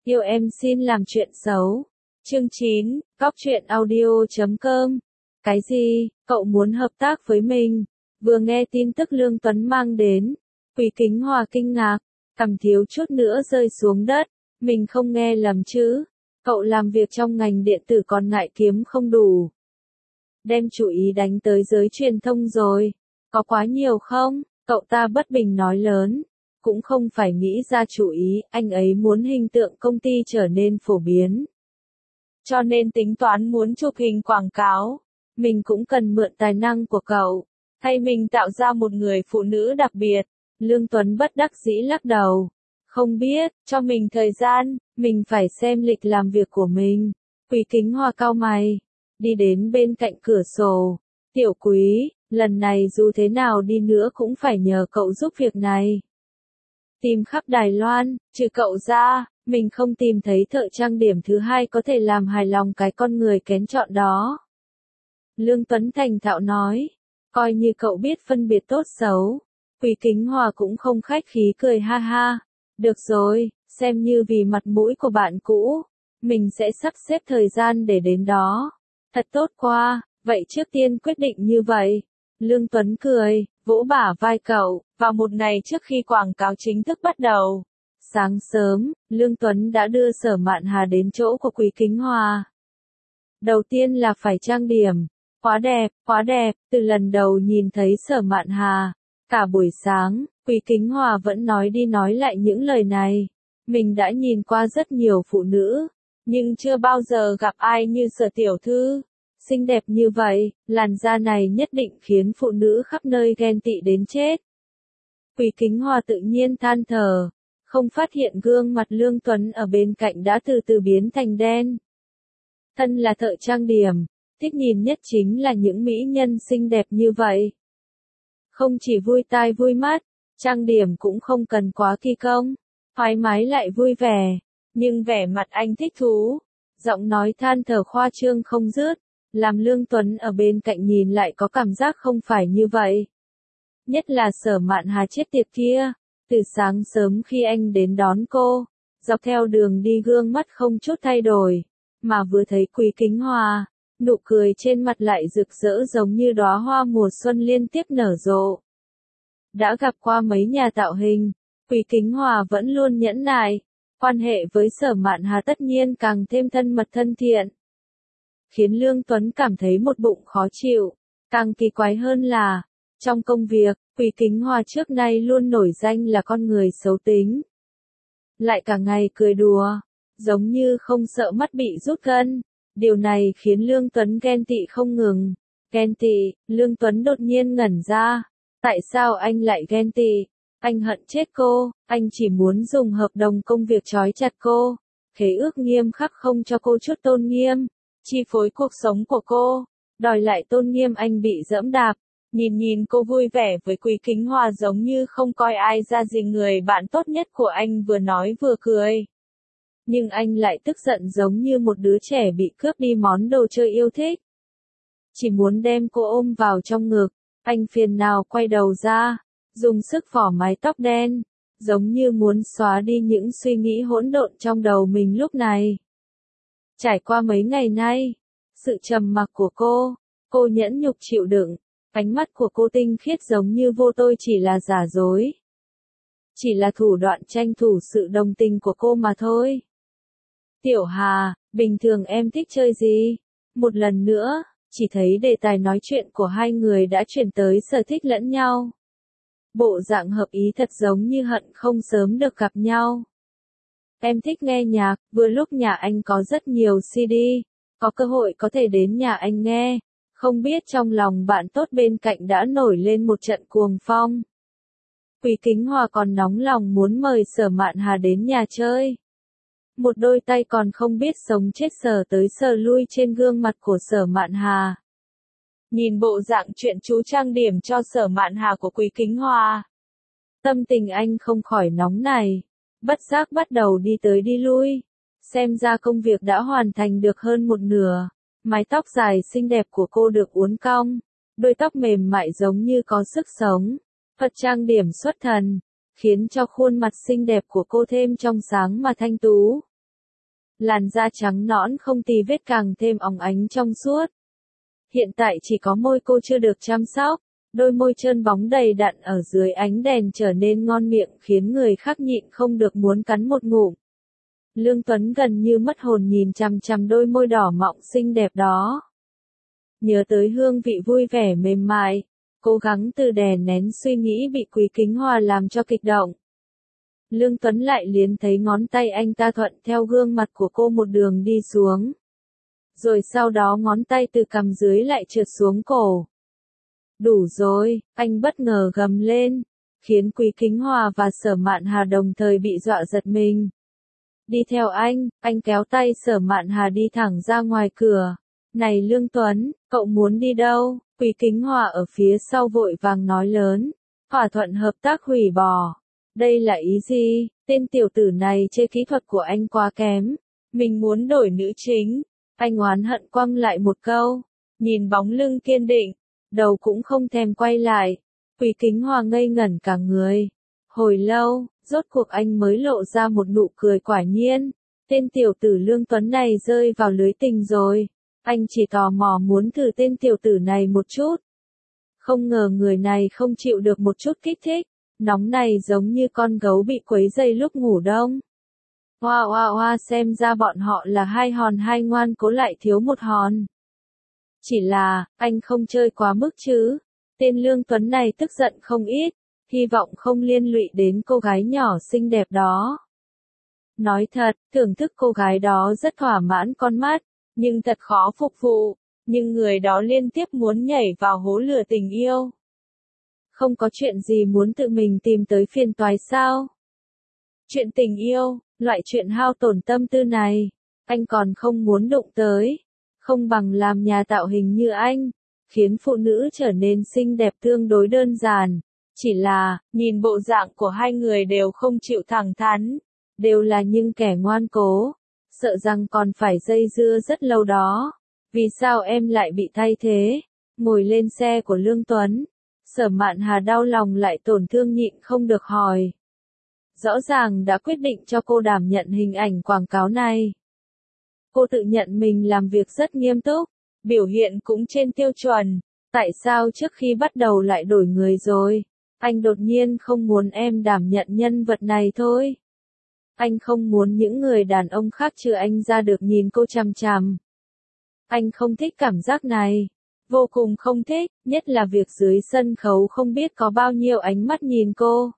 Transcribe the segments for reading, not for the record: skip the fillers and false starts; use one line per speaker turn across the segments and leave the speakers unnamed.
Yêu em xin làm chuyện xấu. Chương 9, Cóc truyện audio.com. Cái gì, cậu muốn hợp tác với mình? Vừa nghe tin tức Lương Tuấn mang đến, Quý Kính Hòa kinh ngạc, cằm thiếu chút nữa rơi xuống đất. Mình không nghe lầm chứ? Cậu làm việc trong ngành điện tử còn ngại kiếm không đủ. Đem chủ ý đánh tới giới truyền thông rồi. Có quá nhiều không? Cậu ta bất bình nói lớn. Cũng không phải nghĩ ra chủ ý, anh ấy muốn hình tượng công ty trở nên phổ biến. Cho nên tính toán muốn chụp hình quảng cáo. Mình cũng cần mượn tài năng của cậu, thay mình tạo ra một người phụ nữ đặc biệt. Lương Tuấn bất đắc dĩ lắc đầu. Không biết, cho mình thời gian, mình phải xem lịch làm việc của mình. Quý Kính Hòa cau mày, đi đến bên cạnh cửa sổ. Tiểu Quý, lần này dù thế nào đi nữa cũng phải nhờ cậu giúp việc này. Tìm khắp Đài Loan, trừ cậu ra, mình không tìm thấy thợ trang điểm thứ hai có thể làm hài lòng cái con người kén chọn đó. Lương Tuấn thành thạo nói, coi như cậu biết phân biệt tốt xấu. Quý Kính Hòa cũng không khách khí cười ha ha. Được rồi, xem như vì mặt mũi của bạn cũ, mình sẽ sắp xếp thời gian để đến đó. Thật tốt quá, vậy trước tiên quyết định như vậy. Lương Tuấn cười, vỗ bả vai cậu, vào một ngày trước khi quảng cáo chính thức bắt đầu. Sáng sớm, Lương Tuấn đã đưa Sở Mạn Hà đến chỗ của Quý Kính Hòa. Đầu tiên là phải trang điểm. Quá đẹp, từ lần đầu nhìn thấy Sở Mạn Hà. Cả buổi sáng, Quý Kính Hòa vẫn nói đi nói lại những lời này. Mình đã nhìn qua rất nhiều phụ nữ, nhưng chưa bao giờ gặp ai như Sở tiểu thư. Xinh đẹp như vậy, làn da này nhất định khiến phụ nữ khắp nơi ghen tị đến chết. Quý Kính Hòa tự nhiên than thở, không phát hiện gương mặt Lương Tuấn ở bên cạnh đã từ từ biến thành đen. Thân là thợ trang điểm, thích nhìn nhất chính là những mỹ nhân xinh đẹp như vậy. Không chỉ vui tai vui mắt, trang điểm cũng không cần quá kỳ công, thoải mái lại vui vẻ, nhưng vẻ mặt anh thích thú, giọng nói than thở khoa trương không dứt, làm Lương Tuấn ở bên cạnh nhìn lại có cảm giác không phải như vậy. Nhất là Sở Mạn Hà chết tiệt kia, từ sáng sớm khi anh đến đón cô, dọc theo đường đi gương mắt không chút thay đổi, mà vừa thấy Quý Kính Hòa, nụ cười trên mặt lại rực rỡ giống như đóa hoa mùa xuân liên tiếp nở rộ. Đã gặp qua mấy nhà tạo hình, Quý Kính Hòa vẫn luôn nhẫn nại, quan hệ với Sở Mạn Hà tất nhiên càng thêm thân mật thân thiện. Khiến Lương Tuấn cảm thấy một bụng khó chịu, càng kỳ quái hơn là, trong công việc, Quý Kính Hòa trước nay luôn nổi danh là con người xấu tính. Lại cả ngày cười đùa, giống như không sợ mắt bị rút gân. Điều này khiến Lương Tuấn ghen tị không ngừng. Ghen tị, Lương Tuấn đột nhiên ngẩn ra. Tại sao anh lại ghen tị? Anh hận chết cô, anh chỉ muốn dùng hợp đồng công việc trói chặt cô. Khế ước nghiêm khắc không cho cô chút tôn nghiêm, chi phối cuộc sống của cô, đòi lại tôn nghiêm anh bị dẫm đạp. Nhìn cô vui vẻ với Quý Kính Hòa giống như không coi ai ra gì, người bạn tốt nhất của anh vừa nói vừa cười. Nhưng anh lại tức giận giống như một đứa trẻ bị cướp đi món đồ chơi yêu thích. Chỉ muốn đem cô ôm vào trong ngực, anh phiền nào quay đầu ra, dùng sức phỏ mái tóc đen, giống như muốn xóa đi những suy nghĩ hỗn độn trong đầu mình lúc này. Trải qua mấy ngày nay, sự trầm mặc của cô nhẫn nhục chịu đựng, ánh mắt của cô tinh khiết giống như vô tôi chỉ là giả dối. Chỉ là thủ đoạn tranh thủ sự đồng tình của cô mà thôi. Tiểu Hà, bình thường em thích chơi gì? Một lần nữa, chỉ thấy đề tài nói chuyện của hai người đã chuyển tới sở thích lẫn nhau. Bộ dạng hợp ý thật giống như hận không sớm được gặp nhau. Em thích nghe nhạc, vừa lúc nhà anh có rất nhiều CD, có cơ hội có thể đến nhà anh nghe. Không biết trong lòng bạn tốt bên cạnh đã nổi lên một trận cuồng phong. Quý Kính Hòa còn nóng lòng muốn mời Sở Mạn Hà đến nhà chơi. Một đôi tay còn không biết sống chết sờ tới sờ lui trên gương mặt của Sở Mạn Hà. Nhìn bộ dạng chuyện chú trang điểm cho Sở Mạn Hà của Quý Kính Hòa, tâm tình anh không khỏi nóng này, bất giác bắt đầu đi tới đi lui. Xem ra công việc đã hoàn thành được hơn một nửa. Mái tóc dài xinh đẹp của cô được uốn cong, đôi tóc mềm mại giống như có sức sống. Phật trang điểm xuất thần, khiến cho khuôn mặt xinh đẹp của cô thêm trong sáng mà thanh tú. Làn da trắng nõn không tì vết càng thêm óng ánh trong suốt. Hiện tại chỉ có môi cô chưa được chăm sóc, đôi môi trơn bóng đầy đặn ở dưới ánh đèn trở nên ngon miệng khiến người khác nhịn không được muốn cắn một ngụm. Lương Tuấn gần như mất hồn nhìn chằm chằm đôi môi đỏ mọng xinh đẹp đó. Nhớ tới hương vị vui vẻ mềm mại, cố gắng từ đè nén suy nghĩ bị Quý Kính Hòa làm cho kích động. Lương Tuấn lại liến thấy ngón tay anh ta thuận theo gương mặt của cô một đường đi xuống. Rồi sau đó ngón tay từ cằm dưới lại trượt xuống cổ. Đủ rồi, anh bất ngờ gầm lên, khiến Quý Kính Hòa và Sở Mạn Hà đồng thời bị dọa giật mình. Đi theo anh kéo tay Sở Mạn Hà đi thẳng ra ngoài cửa. Này Lương Tuấn, cậu muốn đi đâu? Quý Kính Hòa ở phía sau vội vàng nói lớn. Thỏa thuận hợp tác hủy bỏ. Đây là ý gì? Tên tiểu tử này chê kỹ thuật của anh quá kém. Mình muốn đổi nữ chính. Anh oán hận quăng lại một câu. Nhìn bóng lưng kiên định. Đầu cũng không thèm quay lại. Quý Kính Hòa ngây ngẩn cả người. Hồi lâu, rốt cuộc anh mới lộ ra một nụ cười quả nhiên. Tên tiểu tử Lương Tuấn này rơi vào lưới tình rồi. Anh chỉ tò mò muốn thử tên tiểu tử này một chút. Không ngờ người này không chịu được một chút kích thích. Nóng này giống như con gấu bị quấy dây lúc ngủ đông. Hoa hoa hoa, xem ra bọn họ là hai hòn hai ngoan cố lại thiếu một hòn. Chỉ là, anh không chơi quá mức chứ. Tên Lương Tuấn này tức giận không ít. Hy vọng không liên lụy đến cô gái nhỏ xinh đẹp đó. Nói thật, thưởng thức cô gái đó rất thỏa mãn con mắt. Nhưng thật khó phục vụ. Nhưng người đó liên tiếp muốn nhảy vào hố lửa tình yêu. Không có chuyện gì muốn tự mình tìm tới phiền toái sao? Chuyện tình yêu, loại chuyện hao tổn tâm tư này, anh còn không muốn đụng tới. Không bằng làm nhà tạo hình như anh, khiến phụ nữ trở nên xinh đẹp tương đối đơn giản. Chỉ là, nhìn bộ dạng của hai người đều không chịu thẳng thắn, đều là những kẻ ngoan cố, sợ rằng còn phải dây dưa rất lâu đó. Vì sao em lại bị thay thế? Ngồi lên xe của Lương Tuấn, Sở Mạn Hà đau lòng lại tổn thương nhịn không được hỏi. Rõ ràng đã quyết định cho cô đảm nhận hình ảnh quảng cáo này. Cô tự nhận mình làm việc rất nghiêm túc, biểu hiện cũng trên tiêu chuẩn. Tại sao trước khi bắt đầu lại đổi người rồi? Anh đột nhiên không muốn em đảm nhận nhân vật này thôi. Anh không muốn những người đàn ông khác trừ anh ra được nhìn cô chằm chằm. Anh không thích cảm giác này. Vô cùng không thích, nhất là việc dưới sân khấu không biết có bao nhiêu ánh mắt nhìn cô.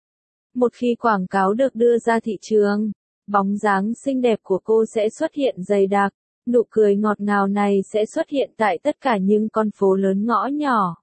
Một khi quảng cáo được đưa ra thị trường, bóng dáng xinh đẹp của cô sẽ xuất hiện dày đặc, nụ cười ngọt ngào này sẽ xuất hiện tại tất cả những con phố lớn ngõ nhỏ.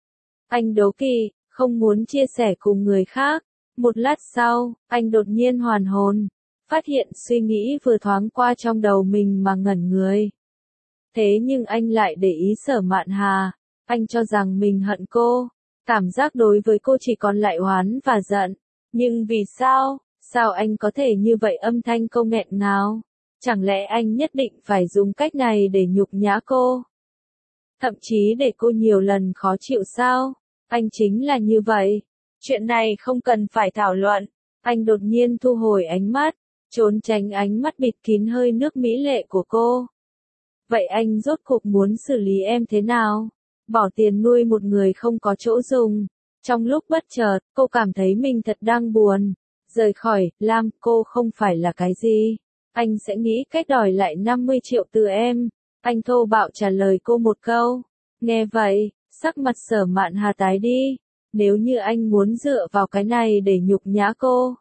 Anh đố kỵ, không muốn chia sẻ cùng người khác. Một lát sau, anh đột nhiên hoàn hồn, phát hiện suy nghĩ vừa thoáng qua trong đầu mình mà ngẩn người. Thế nhưng anh lại để ý Sở Mạn Hà, anh cho rằng mình hận cô, cảm giác đối với cô chỉ còn lại oán và giận. Nhưng vì sao, sao anh có thể như vậy? Âm thanh cô nghẹn ngào. Chẳng lẽ anh nhất định phải dùng cách này để nhục nhã cô? Thậm chí để cô nhiều lần khó chịu sao? Anh chính là như vậy. Chuyện này không cần phải thảo luận. Anh đột nhiên thu hồi ánh mắt, trốn tránh ánh mắt bịt kín hơi nước mỹ lệ của cô. Vậy anh rốt cuộc muốn xử lý em thế nào? Bỏ tiền nuôi một người không có chỗ dùng. Trong lúc bất chợt, cô cảm thấy mình thật đang buồn. Rời khỏi, Lam, cô không phải là cái gì. Anh sẽ nghĩ cách đòi lại 50 triệu từ em. Anh thô bạo trả lời cô một câu. Nghe vậy, sắc mặt Sở Mạn Hà tái đi. Nếu như anh muốn dựa vào cái này để nhục nhã cô,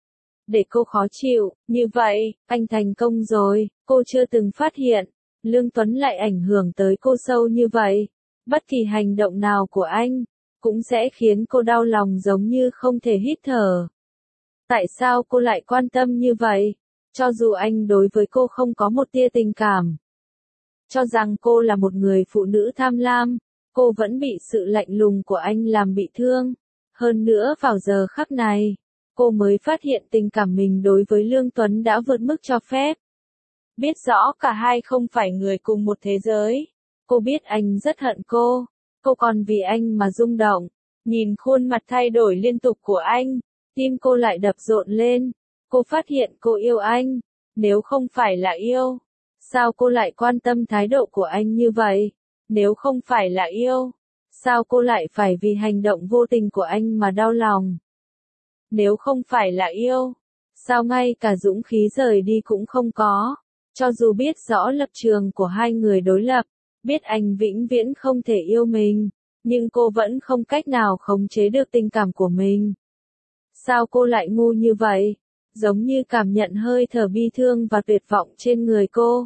để cô khó chịu, như vậy, anh thành công rồi. Cô chưa từng phát hiện, Lương Tuấn lại ảnh hưởng tới cô sâu như vậy. Bất kỳ hành động nào của anh, cũng sẽ khiến cô đau lòng giống như không thể hít thở. Tại sao cô lại quan tâm như vậy? Cho dù anh đối với cô không có một tia tình cảm, cho rằng cô là một người phụ nữ tham lam, cô vẫn bị sự lạnh lùng của anh làm bị thương. Hơn nữa vào giờ khắc này, cô mới phát hiện tình cảm mình đối với Lương Tuấn đã vượt mức cho phép. Biết rõ cả hai không phải người cùng một thế giới. Cô biết anh rất hận cô còn vì anh mà rung động. Nhìn khuôn mặt thay đổi liên tục của anh, tim cô lại đập rộn lên. Cô phát hiện cô yêu anh, Nếu không phải là yêu, sao cô lại quan tâm thái độ của anh như vậy? Nếu không phải là yêu, sao cô lại phải vì hành động vô tình của anh mà đau lòng? Nếu không phải là yêu, sao ngay cả dũng khí rời đi cũng không có? Cho dù biết rõ lập trường của hai người đối lập, biết anh vĩnh viễn không thể yêu mình, nhưng cô vẫn không cách nào khống chế được tình cảm của mình. Sao cô lại ngu như vậy? Giống như cảm nhận hơi thở bi thương và tuyệt vọng trên người cô.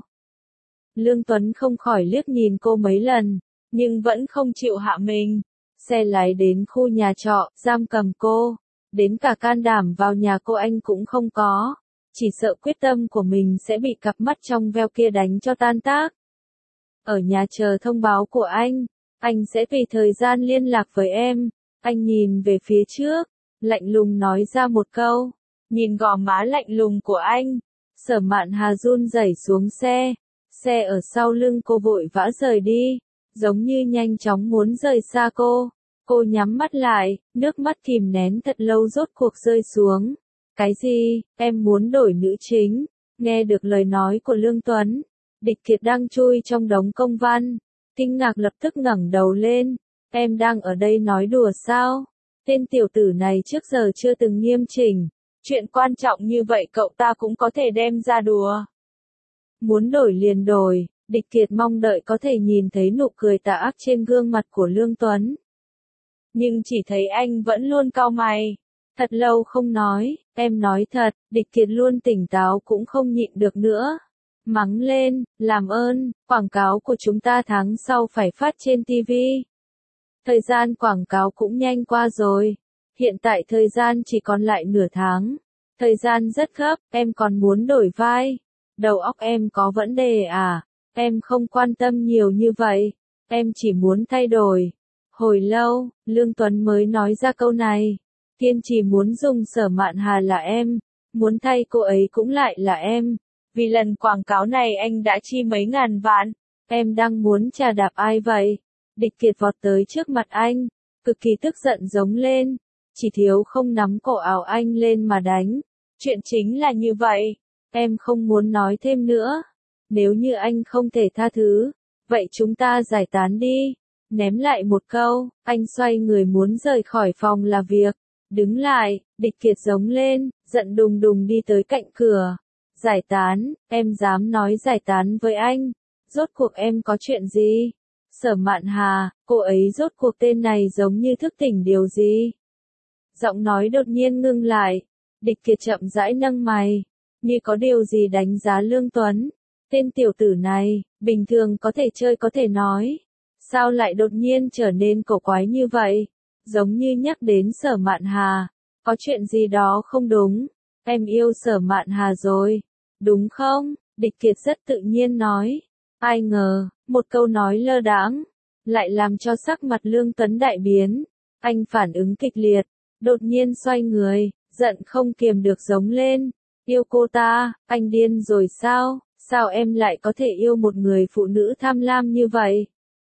Lương Tuấn không khỏi liếc nhìn cô mấy lần, nhưng vẫn không chịu hạ mình. Xe lái đến khu nhà trọ, giam cầm cô. Đến cả can đảm vào nhà cô anh cũng không có. Chỉ sợ quyết tâm của mình sẽ bị cặp mắt trong veo kia đánh cho tan tác. Ở nhà chờ thông báo của anh sẽ vì thời gian liên lạc với em. Anh nhìn về phía trước, lạnh lùng nói ra một câu. Nhìn gò má lạnh lùng của anh, Sở Mạn Hà run rẩy xuống xe. Xe ở sau lưng cô vội vã rời đi, giống như nhanh chóng muốn rời xa cô. Cô nhắm mắt lại, nước mắt kìm nén thật lâu rốt cuộc rơi xuống. Cái gì, em muốn đổi nữ chính? Nghe được lời nói của Lương Tuấn, Địch Kiệt đang chui trong đống công văn, kinh ngạc lập tức ngẩng đầu lên. Em đang ở đây nói đùa sao? Tên tiểu tử này trước giờ chưa từng nghiêm chỉnh. Chuyện quan trọng như vậy cậu ta cũng có thể đem ra đùa. Muốn đổi liền đổi, Địch Kiệt mong đợi có thể nhìn thấy nụ cười tà ác trên gương mặt của Lương Tuấn. Nhưng chỉ thấy anh vẫn luôn cau mày. Thật lâu không nói, em nói thật, Địch Kiệt luôn tỉnh táo cũng không nhịn được nữa. Mắng lên, làm ơn, quảng cáo của chúng ta tháng sau phải phát trên TV. Thời gian quảng cáo cũng nhanh qua rồi. Hiện tại thời gian chỉ còn lại nửa tháng. Thời gian rất gấp, em còn muốn đổi vai. Đầu óc em có vấn đề à? Em không quan tâm nhiều như vậy. Em chỉ muốn thay đổi. Hồi lâu, Lương Tuấn mới nói ra câu này. Kiên trì muốn dùng Sở Mạn Hà là em. Muốn thay cô ấy cũng lại là em. Vì lần quảng cáo này anh đã chi mấy ngàn vạn. Em đang muốn chà đạp ai vậy? Địch Kiệt vọt tới trước mặt anh, cực kỳ tức giận giống lên. Chỉ thiếu không nắm cổ áo anh lên mà đánh. Chuyện chính là như vậy. Em không muốn nói thêm nữa. Nếu như anh không thể tha thứ, vậy chúng ta giải tán đi. Ném lại một câu, anh xoay người muốn rời khỏi phòng làm việc. Đứng lại, Địch Kiệt giống lên, giận đùng đùng đi tới cạnh cửa. Giải tán, em dám nói giải tán với anh. Rốt cuộc em có chuyện gì? Sở Mạn Hà, cô ấy rốt cuộc tên này giống như thức tỉnh điều gì? Giọng nói đột nhiên ngưng lại. Địch Kiệt chậm rãi nâng mày, như có điều gì đánh giá Lương Tuấn. Tên tiểu tử này, bình thường có thể chơi có thể nói. Sao lại đột nhiên trở nên cổ quái như vậy? Giống như nhắc đến Sở Mạn Hà. Có chuyện gì đó không đúng. Em yêu Sở Mạn Hà rồi. Đúng không? Địch Kiệt rất tự nhiên nói. Ai ngờ, một câu nói lơ đãng lại làm cho sắc mặt Lương Tuấn đại biến. Anh phản ứng kịch liệt, đột nhiên xoay người, giận không kiềm được giống lên. Yêu cô ta, anh điên rồi sao? Sao em lại có thể yêu một người phụ nữ tham lam như vậy?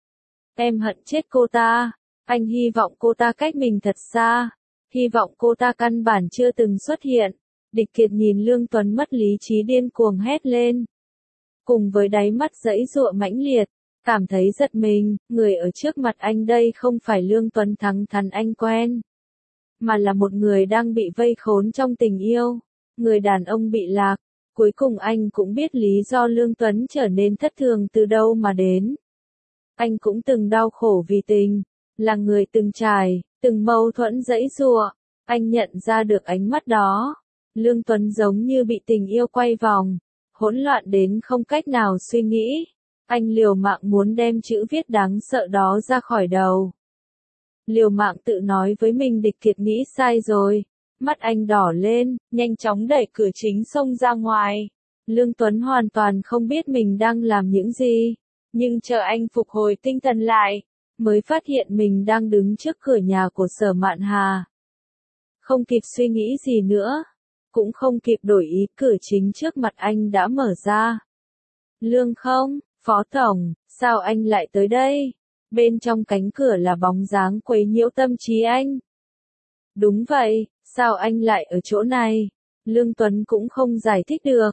Em hận chết cô ta. Anh hy vọng cô ta cách mình thật xa. Hy vọng cô ta căn bản chưa từng xuất hiện. Địch Kiệt nhìn Lương Tuấn mất lý trí điên cuồng hét lên. Cùng với đáy mắt giãy giụa mãnh liệt, cảm thấy giật mình, người ở trước mặt anh đây không phải Lương Tuấn thẳng thắn anh quen, mà là một người đang bị vây khốn trong tình yêu, người đàn ông bị lạc. Cuối cùng anh cũng biết lý do Lương Tuấn trở nên thất thường từ đâu mà đến. Anh cũng từng đau khổ vì tình, là người từng trải, từng mâu thuẫn giãy giụa. Anh nhận ra được ánh mắt đó. Lương Tuấn giống như bị tình yêu quay vòng, hỗn loạn đến không cách nào suy nghĩ. Anh liều mạng muốn đem chữ viết đáng sợ đó ra khỏi đầu. Liều mạng tự nói với mình Địch Kiệt nghĩ sai rồi. Mắt anh đỏ lên, nhanh chóng đẩy cửa chính xông ra ngoài. Lương Tuấn hoàn toàn không biết mình đang làm những gì. Nhưng chờ anh phục hồi tinh thần lại, mới phát hiện mình đang đứng trước cửa nhà của Sở Mạn Hà. Không kịp suy nghĩ gì nữa, cũng không kịp đổi ý, cửa chính trước mặt anh đã mở ra. Lương không, Phó Tổng, sao anh lại tới đây? Bên trong cánh cửa là bóng dáng quấy nhiễu tâm trí anh. Đúng vậy, sao anh lại ở chỗ này? Lương Tuấn cũng không giải thích được.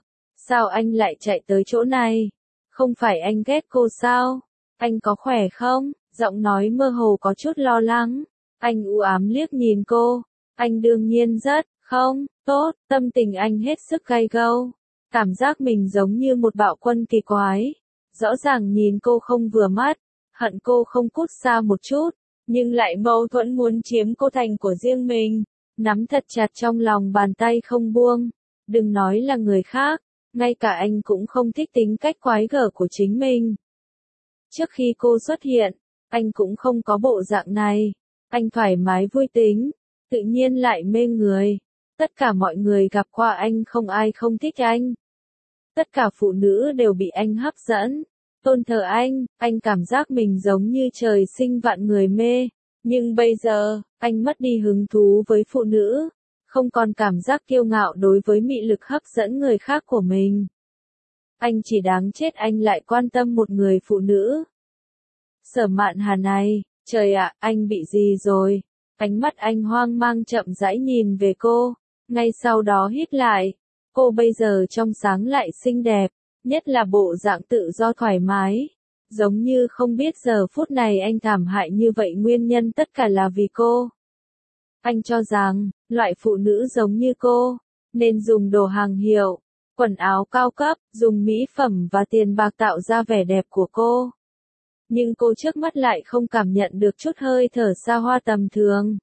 Sao anh lại chạy tới chỗ này? Không phải anh ghét cô sao? Anh có khỏe không? Giọng nói mơ hồ có chút lo lắng. Anh u ám liếc nhìn cô. Anh đương nhiên rất, không, tốt, tâm tình anh hết sức gay gâu. Cảm giác mình giống như một bạo quân kỳ quái. Rõ ràng nhìn cô không vừa mắt, hận cô không cút xa một chút, nhưng lại mâu thuẫn muốn chiếm cô thành của riêng mình. Nắm thật chặt trong lòng bàn tay không buông. Đừng nói là người khác, ngay cả anh cũng không thích tính cách quái gở của chính mình. Trước khi cô xuất hiện, anh cũng không có bộ dạng này. Anh thoải mái vui tính, tự nhiên lại mê người. Tất cả mọi người gặp qua anh không ai không thích anh. Tất cả phụ nữ đều bị anh hấp dẫn, tôn thờ anh cảm giác mình giống như trời sinh vạn người mê. Nhưng bây giờ, anh mất đi hứng thú với phụ nữ, không còn cảm giác kiêu ngạo đối với mị lực hấp dẫn người khác của mình. Anh chỉ đáng chết anh lại quan tâm một người phụ nữ. Sở Mạn Hà này, trời ạ, anh bị gì rồi? Ánh mắt anh hoang mang chậm rãi nhìn về cô, ngay sau đó hít lại. Cô bây giờ trong sáng lại xinh đẹp, nhất là bộ dạng tự do thoải mái. Giống như không biết giờ phút này anh thảm hại như vậy nguyên nhân tất cả là vì cô. Anh cho rằng, loại phụ nữ giống như cô, nên dùng đồ hàng hiệu, quần áo cao cấp, dùng mỹ phẩm và tiền bạc tạo ra vẻ đẹp của cô. Nhưng cô trước mắt lại không cảm nhận được chút hơi thở xa hoa tầm thường.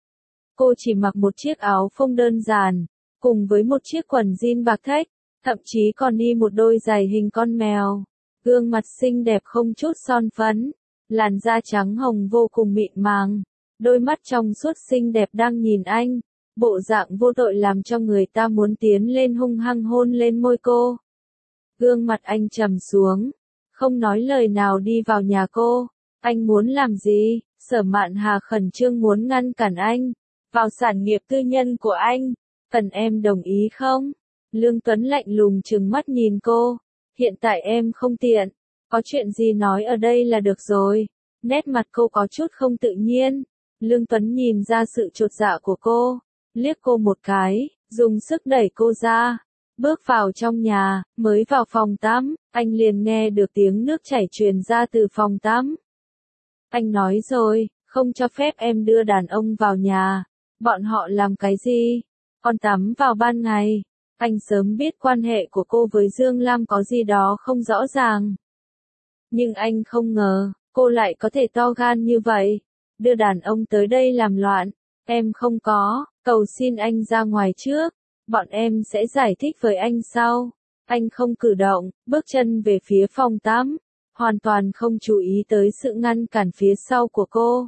Cô chỉ mặc một chiếc áo phông đơn giản, cùng với một chiếc quần jean bạc thách, thậm chí còn đi một đôi giày hình con mèo. Gương mặt xinh đẹp không chút son phấn, làn da trắng hồng vô cùng mịn màng, đôi mắt trong suốt xinh đẹp đang nhìn anh, bộ dạng vô tội làm cho người ta muốn tiến lên hung hăng hôn lên môi cô. Gương mặt anh trầm xuống, không nói lời nào đi vào nhà cô. Anh muốn làm gì? Sở Mạn Hà khẩn trương muốn ngăn cản anh vào sản nghiệp tư nhân của anh. Cần em đồng ý không? Lương Tuấn lạnh lùng trừng mắt nhìn cô. Hiện tại em không tiện. Có chuyện gì nói ở đây là được rồi. Nét mặt cô có chút không tự nhiên. Lương Tuấn nhìn ra sự chột dạ của cô, liếc cô một cái, dùng sức đẩy cô ra. Bước vào trong nhà, mới vào phòng tắm, anh liền nghe được tiếng nước chảy truyền ra từ phòng tắm. Anh nói rồi, không cho phép em đưa đàn ông vào nhà. Bọn họ làm cái gì? Còn tắm vào ban ngày. Anh sớm biết quan hệ của cô với Dương Lam có gì đó không rõ ràng. Nhưng anh không ngờ, cô lại có thể to gan như vậy. Đưa đàn ông tới đây làm loạn. Em không có, cầu xin anh ra ngoài trước. Bọn em sẽ giải thích với anh sau. Anh không cử động, bước chân về phía phòng tắm, hoàn toàn không chú ý tới sự ngăn cản phía sau của cô.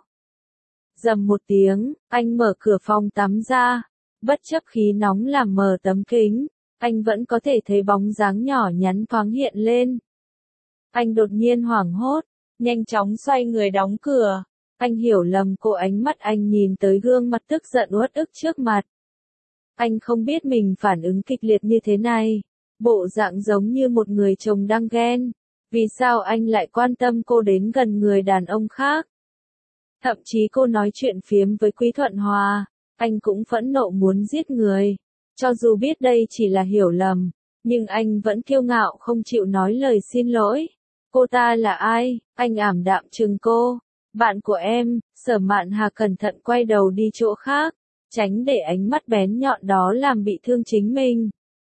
Rầm một tiếng, anh mở cửa phòng tắm ra, bất chấp khí nóng làm mờ tấm kính, anh vẫn có thể thấy bóng dáng nhỏ nhắn thoáng hiện lên. Anh đột nhiên hoảng hốt, nhanh chóng xoay người đóng cửa. Anh hiểu lầm cô, ánh mắt anh nhìn tới gương mặt tức giận uất ức trước mặt. Anh không biết mình phản ứng kịch liệt như thế này, bộ dạng giống như một người chồng đang ghen. Vì sao anh lại quan tâm cô đến gần người đàn ông khác? Thậm chí cô nói chuyện phiếm với Quý Thuận Hòa, anh cũng phẫn nộ muốn giết người. Cho dù biết đây chỉ là hiểu lầm, nhưng anh vẫn kiêu ngạo không chịu nói lời xin lỗi. Cô ta là ai? Anh ảm đạm chừng cô. Bạn của em. Sở Mạn Hà cẩn thận quay đầu đi chỗ khác, tránh để ánh mắt bén nhọn đó làm bị thương chính mình.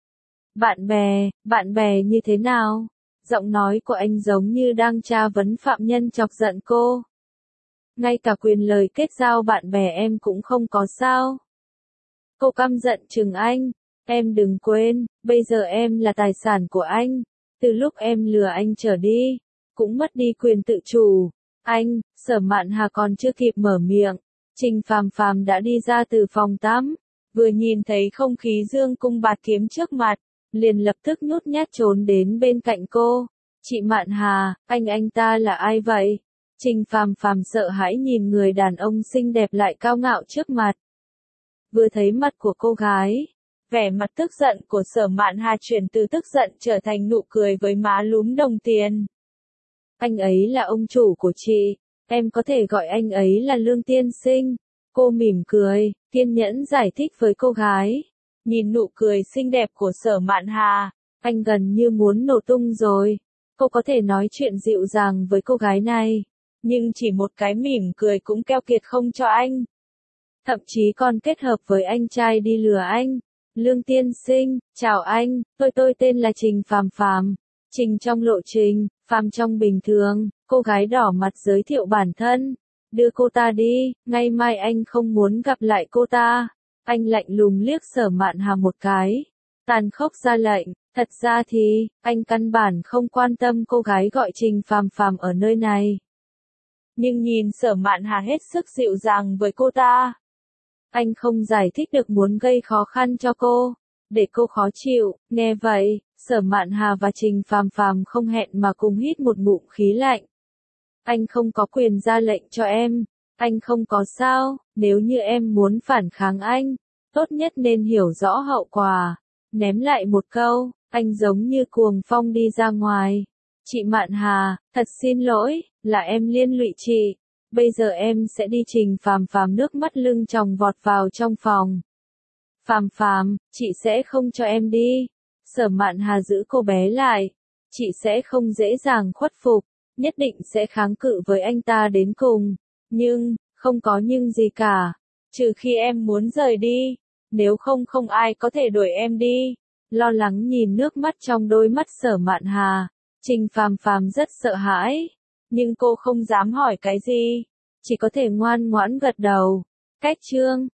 Bạn bè như thế nào? Giọng nói của anh giống như đang tra vấn phạm nhân chọc giận cô. Ngay cả quyền lời kết giao bạn bè em cũng không có sao? Cô căm giận chừng anh. Em đừng quên, bây giờ em là tài sản của anh. Từ lúc em lừa anh trở đi, cũng mất đi quyền tự chủ. Anh, Sở Mạn Hà còn chưa kịp mở miệng, Trình Phàm Phàm đã đi ra từ phòng tắm, vừa nhìn thấy không khí dương cung bạt kiếm trước mặt, liền lập tức nhút nhát trốn đến bên cạnh cô. Chị Mạn Hà, anh ta là ai vậy? Trình Phàm Phàm sợ hãi nhìn người đàn ông xinh đẹp lại cao ngạo trước mặt. Vừa thấy mặt của cô gái, vẻ mặt tức giận của Sở Mạn Hà chuyển từ tức giận trở thành nụ cười với má lúm đồng tiền. Anh ấy là ông chủ của chị, em có thể gọi anh ấy là Lương tiên sinh. Cô mỉm cười, kiên nhẫn giải thích với cô gái. Nhìn nụ cười xinh đẹp của Sở Mạn Hà, Anh gần như muốn nổ tung rồi. Cô có thể nói chuyện dịu dàng với cô gái này, nhưng chỉ một cái mỉm cười cũng keo kiệt không cho anh. Thậm chí còn kết hợp với anh trai đi lừa anh. Lương tiên sinh, chào anh, tôi tên là Trình Phàm Phàm. Trình trong lộ trình, Phàm trong bình thường, cô gái đỏ mặt giới thiệu bản thân. Đưa cô ta đi, ngày mai anh không muốn gặp lại cô ta. Anh lạnh lùng liếc Sở Mạn Hà một cái. Tàn khốc ra lệnh, thật ra thì, anh căn bản không quan tâm cô gái gọi Trình Phàm Phàm ở nơi này. Nhưng nhìn Sở Mạn Hà hết sức dịu dàng với cô ta. Anh không giải thích được muốn gây khó khăn cho cô, để cô khó chịu. Nghe vậy, Sở Mạn Hà và Trình Phàm Phàm không hẹn mà cùng hít một ngụm khí lạnh. Anh không có quyền ra lệnh cho em, anh không có sao, nếu như em muốn phản kháng anh, tốt nhất nên hiểu rõ hậu quả. Ném lại một câu, anh giống như cuồng phong đi ra ngoài. Chị Mạn Hà, thật xin lỗi, là em liên lụy chị. Bây giờ em sẽ đi. Trình Phàm Phàm nước mắt lưng tròng vọt vào trong phòng. Phàm Phàm, chị sẽ không cho em đi. Sở Mạn Hà giữ cô bé lại. Chị sẽ không dễ dàng khuất phục, nhất định sẽ kháng cự với anh ta đến cùng. Nhưng, không có nhưng gì cả. Trừ khi em muốn rời đi. Nếu không không ai có thể đuổi em đi. Lo lắng nhìn nước mắt trong đôi mắt Sở Mạn Hà. Trình Phàm Phàm rất sợ hãi. Nhưng cô không dám hỏi cái gì. Chỉ có thể ngoan ngoãn gật đầu. Cách chương